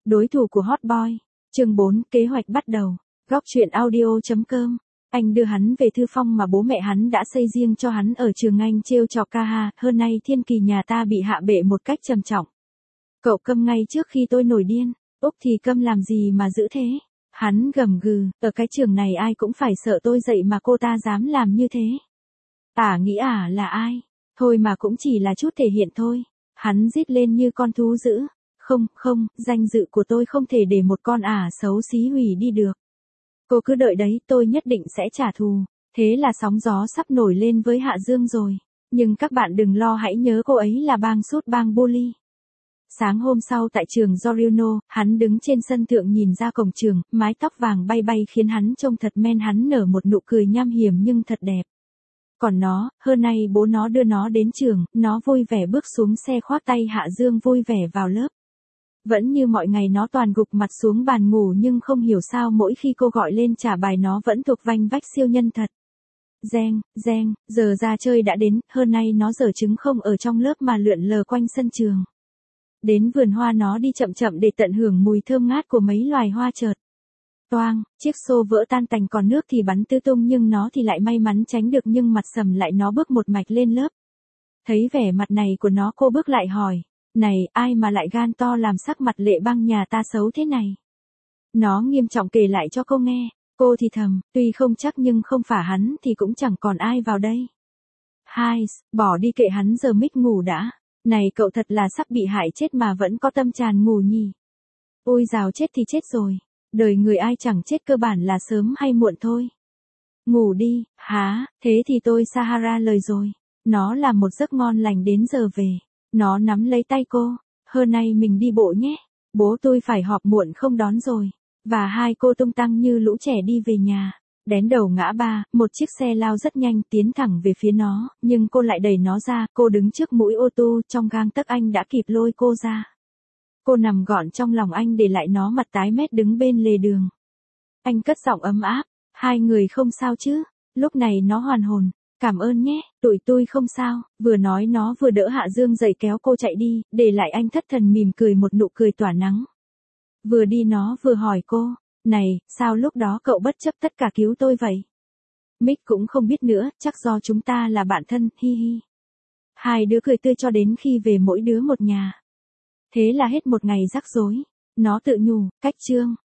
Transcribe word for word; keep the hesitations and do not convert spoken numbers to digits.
Đối thủ của Hot Boy. Chương bốn, kế hoạch bắt đầu. Góc truyện audio chấm com. Anh đưa hắn về Thư Phong mà bố mẹ hắn đã xây riêng cho hắn ở trường Anh trêu chọc ca ha, hơn nay thiên kỳ nhà ta bị hạ bệ một cách trầm trọng. Cậu câm ngay trước khi tôi nổi điên. Úc thì câm làm gì mà giữ thế? Hắn gầm gừ, ở cái trường này ai cũng phải sợ tôi dậy mà cô ta dám làm như thế. Ả nghĩ ả là ai? Thôi mà cũng chỉ là chút thể hiện thôi. Hắn rít lên như con thú dữ. Không, không, danh dự của tôi không thể để một con ả xấu xí hủy đi được. Cô cứ đợi đấy, tôi nhất định sẽ trả thù. Thế là sóng gió sắp nổi lên với Hạ Dương rồi. Nhưng các bạn đừng lo, hãy nhớ cô ấy là bang sút bang bully. Sáng hôm sau tại trường Jorino, hắn đứng trên sân thượng nhìn ra cổng trường, mái tóc vàng bay bay khiến hắn trông thật men, hắn nở một nụ cười nham hiểm nhưng thật đẹp. Còn nó, hôm nay bố nó đưa nó đến trường, nó vui vẻ bước xuống xe khoác tay Hạ Dương vui vẻ vào lớp. Vẫn như mọi ngày nó toàn gục mặt xuống bàn ngủ, nhưng không hiểu sao mỗi khi cô gọi lên trả bài nó vẫn thuộc vanh vách siêu nhân thật. Reng, reng, giờ ra chơi đã đến, hôm nay nó giở trứng không ở trong lớp mà lượn lờ quanh sân trường. Đến vườn hoa nó đi chậm chậm để tận hưởng mùi thơm ngát của mấy loài hoa chợt. Toang, chiếc xô vỡ tan tành, còn nước thì bắn tứ tung, nhưng nó thì lại may mắn tránh được, nhưng mặt sầm lại nó bước một mạch lên lớp. Thấy vẻ mặt này của nó, cô bước lại hỏi. Này, ai mà lại gan to làm sắc mặt Lệ Băng nhà ta xấu thế này? Nó nghiêm trọng kể lại cho cô nghe. Cô thì thầm, tuy không chắc nhưng không phải hắn thì cũng chẳng còn ai vào đây. Hai, bỏ đi kệ hắn, giờ mít ngủ đã. Này cậu thật là sắp bị hại chết mà vẫn có tâm tràn ngủ nhỉ? Ôi dào, chết thì chết rồi. Đời người ai chẳng chết, cơ bản là sớm hay muộn thôi. Ngủ đi, há, thế thì tôi Sahara lời rồi. Nó là một giấc ngon lành đến giờ về. Nó nắm lấy tay cô. Hôm nay mình đi bộ nhé. Bố tôi phải họp muộn không đón rồi. Và hai cô tung tăng như lũ trẻ đi về nhà. Đến đầu ngã ba, một chiếc xe lao rất nhanh tiến thẳng về phía nó, nhưng cô lại đẩy nó ra, cô đứng trước mũi ô tô, trong gang tấc anh đã kịp lôi cô ra. Cô nằm gọn trong lòng anh để lại nó mặt tái mét đứng bên lề đường. Anh cất giọng ấm áp, hai người không sao chứ? Lúc này nó hoàn hồn, cảm ơn nhé, tụi tôi không sao, vừa nói nó vừa đỡ Hạ Dương dậy kéo cô chạy đi, để lại anh thất thần mỉm cười một nụ cười tỏa nắng. Vừa đi nó vừa hỏi cô. Này, sao lúc đó cậu bất chấp tất cả cứu tôi vậy? Mick cũng không biết nữa, chắc do chúng ta là bạn thân, hi hi. Hai đứa cười tươi cho đến khi về mỗi đứa một nhà. Thế là hết một ngày rắc rối. Nó tự nhủ, cách chương.